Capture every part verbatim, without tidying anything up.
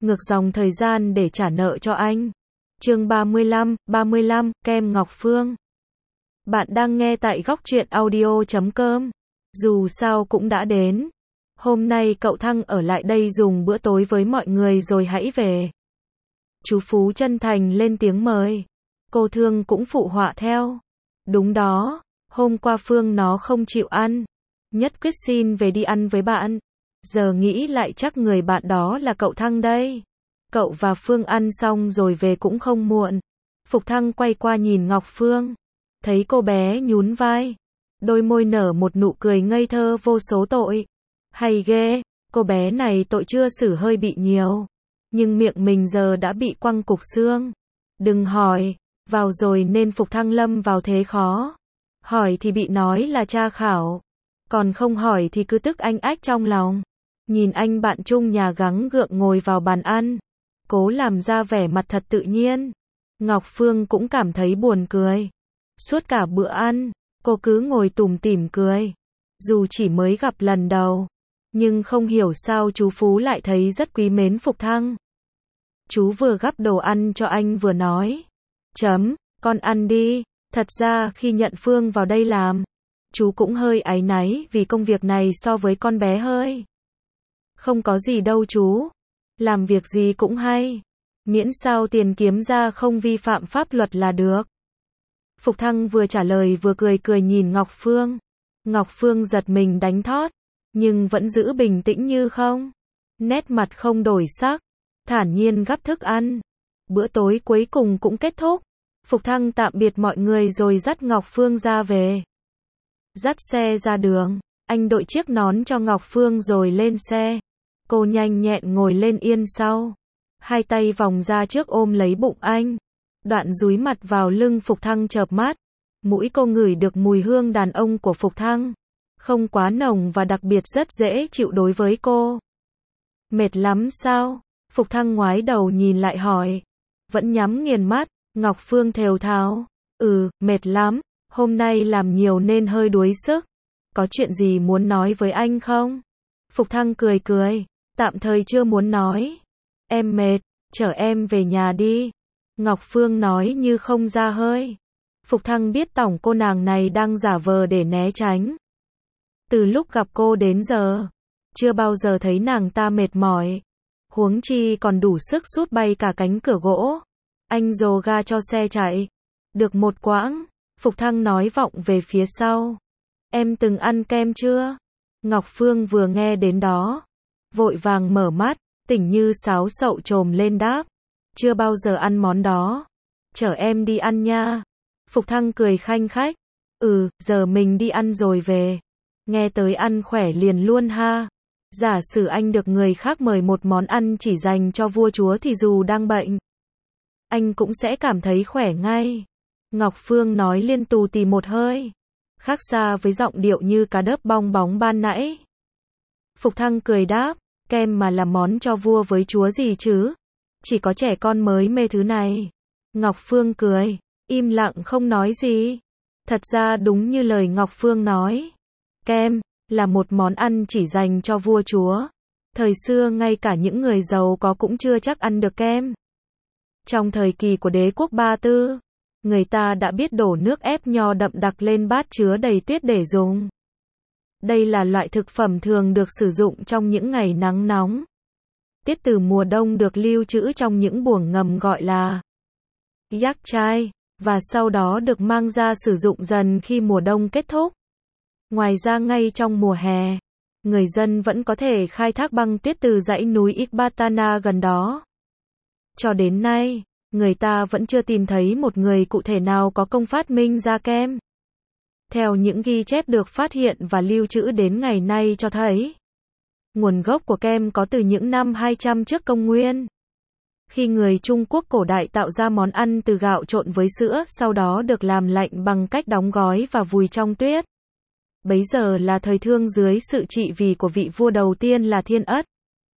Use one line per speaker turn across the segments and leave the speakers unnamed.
ngược dòng thời gian để trả nợ cho anh. Chương ba mươi lăm, ba mươi lăm, kem Ngọc Phương. Bạn đang nghe tại góc truyện audio chấm com. Dù sao cũng đã đến. Hôm nay cậu Thăng ở lại đây dùng bữa tối với mọi người rồi hãy về. Chú Phú chân thành lên tiếng mời. Cô Thương cũng phụ họa theo. Đúng đó, hôm qua Phương nó không chịu ăn. Nhất quyết xin về đi ăn với bạn. Giờ nghĩ lại chắc người bạn đó là cậu Thăng đây. Cậu và Phương ăn xong rồi về cũng không muộn. Phục Thăng quay qua nhìn Ngọc Phương. Thấy cô bé nhún vai. Đôi môi nở một nụ cười ngây thơ vô số tội. Hay ghê, cô bé này tội chưa xử hơi bị nhiều. Nhưng miệng mình giờ đã bị quăng cục xương. Đừng hỏi, vào rồi nên Phục Thăng lâm vào thế khó. Hỏi thì bị nói là tra khảo. Còn không hỏi thì cứ tức anh ách trong lòng. Nhìn anh bạn chung nhà gắng gượng ngồi vào bàn ăn. Cố làm ra vẻ mặt thật tự nhiên. Ngọc Phương cũng cảm thấy buồn cười. Suốt cả bữa ăn, cô cứ ngồi tủm tỉm cười. Dù chỉ mới gặp lần đầu. Nhưng không hiểu sao chú Phú lại thấy rất quý mến Phục Thăng. Chú vừa gắp đồ ăn cho anh vừa nói. Chấm, con ăn đi. Thật ra khi nhận Phương vào đây làm, chú cũng hơi áy náy vì công việc này so với con bé hơi. Không có gì đâu chú. Làm việc gì cũng hay. Miễn sao tiền kiếm ra không vi phạm pháp luật là được. Phục Thăng vừa trả lời vừa cười cười nhìn Ngọc Phương. Ngọc Phương giật mình đánh thót. Nhưng vẫn giữ bình tĩnh như không. Nét mặt không đổi sắc. Thản nhiên gắp thức ăn. Bữa tối cuối cùng cũng kết thúc. Phục Thăng tạm biệt mọi người rồi dắt Ngọc Phương ra về. Dắt xe ra đường. Anh đội chiếc nón cho Ngọc Phương rồi lên xe. Cô nhanh nhẹn ngồi lên yên sau. Hai tay vòng ra trước ôm lấy bụng anh. Đoạn dúi mặt vào lưng Phục Thăng chợp mắt. Mũi cô ngửi được mùi hương đàn ông của Phục Thăng. Không quá nồng và đặc biệt rất dễ chịu đối với cô. Mệt lắm sao? Phục Thăng ngoái đầu nhìn lại hỏi. Vẫn nhắm nghiền mắt. Ngọc Phương thều thào. Ừ, mệt lắm. Hôm nay làm nhiều nên hơi đuối sức. Có chuyện gì muốn nói với anh không? Phục Thăng cười cười. Tạm thời chưa muốn nói. Em mệt, chở em về nhà đi. Ngọc Phương nói như không ra hơi. Phục Thăng biết tổng cô nàng này đang giả vờ để né tránh. Từ lúc gặp cô đến giờ, chưa bao giờ thấy nàng ta mệt mỏi. Huống chi còn đủ sức sút bay cả cánh cửa gỗ. Anh dồ ga cho xe chạy. Được một quãng, Phục Thăng nói vọng về phía sau. Em từng ăn kem chưa? Ngọc Phương vừa nghe đến đó. Vội vàng mở mắt, tỉnh như sáo sậu trồm lên đáp. Chưa bao giờ ăn món đó. Chở em đi ăn nha. Phục Thăng cười khanh khách. Ừ, giờ mình đi ăn rồi về. Nghe tới ăn khỏe liền luôn ha. Giả sử anh được người khác mời một món ăn chỉ dành cho vua chúa thì dù đang bệnh, anh cũng sẽ cảm thấy khỏe ngay. Ngọc Phương nói liên tù tì một hơi. Khác xa với giọng điệu như cá đớp bong bóng ban nãy. Phục Thăng cười đáp. Kem mà làm món cho vua với chúa gì chứ? Chỉ có trẻ con mới mê thứ này. Ngọc Phương cười. Im lặng không nói gì. Thật ra đúng như lời Ngọc Phương nói. Kem là một món ăn chỉ dành cho vua chúa. Thời xưa ngay cả những người giàu có cũng chưa chắc ăn được kem. Trong thời kỳ của đế quốc Ba Tư, người ta đã biết đổ nước ép nho đậm đặc lên bát chứa đầy tuyết để dùng. Đây là loại thực phẩm thường được sử dụng trong những ngày nắng nóng. Tiết từ mùa đông được lưu trữ trong những buồng ngầm gọi là yak chai, và sau đó được mang ra sử dụng dần khi mùa đông kết thúc. Ngoài ra ngay trong mùa hè, người dân vẫn có thể khai thác băng tuyết từ dãy núi Ekbatana gần đó. Cho đến nay, người ta vẫn chưa tìm thấy một người cụ thể nào có công phát minh ra kem. Theo những ghi chép được phát hiện và lưu trữ đến ngày nay cho thấy, nguồn gốc của kem có từ những năm hai trăm trước công nguyên. Khi người Trung Quốc cổ đại tạo ra món ăn từ gạo trộn với sữa, sau đó được làm lạnh bằng cách đóng gói và vùi trong tuyết. Bấy giờ là thời Thương dưới sự trị vì của vị vua đầu tiên là Thiên Ất.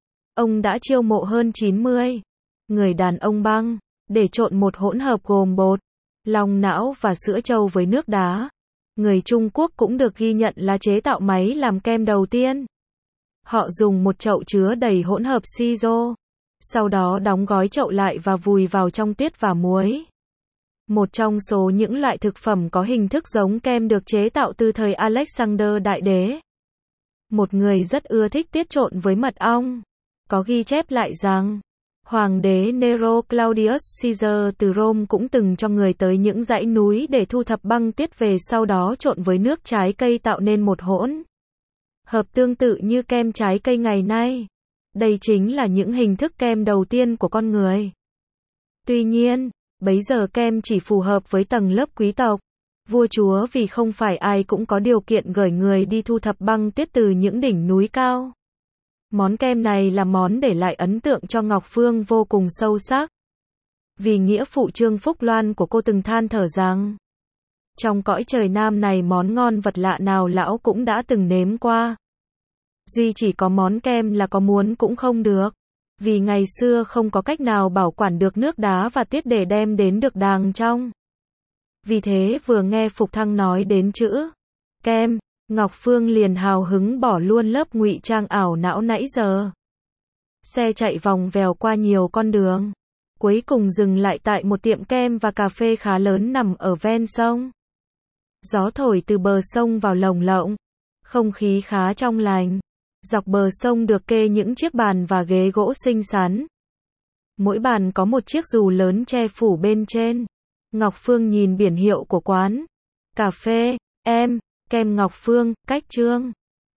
Ông đã chiêu mộ hơn chín mươi người đàn ông băng, để trộn một hỗn hợp gồm bột, lòng não và sữa trâu với nước đá. Người Trung Quốc cũng được ghi nhận là chế tạo máy làm kem đầu tiên. Họ dùng một chậu chứa đầy hỗn hợp siro, Sau đó đóng gói chậu lại và vùi vào trong tuyết và muối. Một trong số những loại thực phẩm có hình thức giống kem được chế tạo từ thời Alexander Đại Đế. Một người rất ưa thích tiết trộn với mật ong. Có ghi chép lại rằng, Hoàng đế Nero Claudius Caesar từ Rome cũng từng cho người tới những dãy núi để thu thập băng tuyết về sau đó trộn với nước trái cây tạo nên một hỗn hợp tương tự như kem trái cây ngày nay. Đây chính là những hình thức kem đầu tiên của con người. Tuy nhiên, bấy giờ kem chỉ phù hợp với tầng lớp quý tộc, vua chúa vì không phải ai cũng có điều kiện gửi người đi thu thập băng tuyết từ những đỉnh núi cao. Món kem này là món để lại ấn tượng cho Ngọc Phương vô cùng sâu sắc. Vì nghĩa phụ Trương Phúc Loan của cô từng than thở rằng, trong cõi trời Nam này món ngon vật lạ nào lão cũng đã từng nếm qua. Duy chỉ có món kem là có muốn cũng không được. Vì ngày xưa không có cách nào bảo quản được nước đá và tuyết để đem đến được đàng trong. Vì thế vừa nghe Phục Thăng nói đến chữ kem, Ngọc Phương liền hào hứng bỏ luôn lớp ngụy trang ảo não nãy giờ. Xe chạy vòng vèo qua nhiều con đường, cuối cùng dừng lại tại một tiệm kem và cà phê khá lớn nằm ở ven sông. Gió thổi từ bờ sông vào lồng lộng, không khí khá trong lành. Dọc bờ sông được kê những chiếc bàn và ghế gỗ xinh xắn. Mỗi bàn có một chiếc dù lớn che phủ bên trên. Ngọc Phương nhìn biển hiệu của quán cà phê, em, kem Ngọc Phương, cách Trương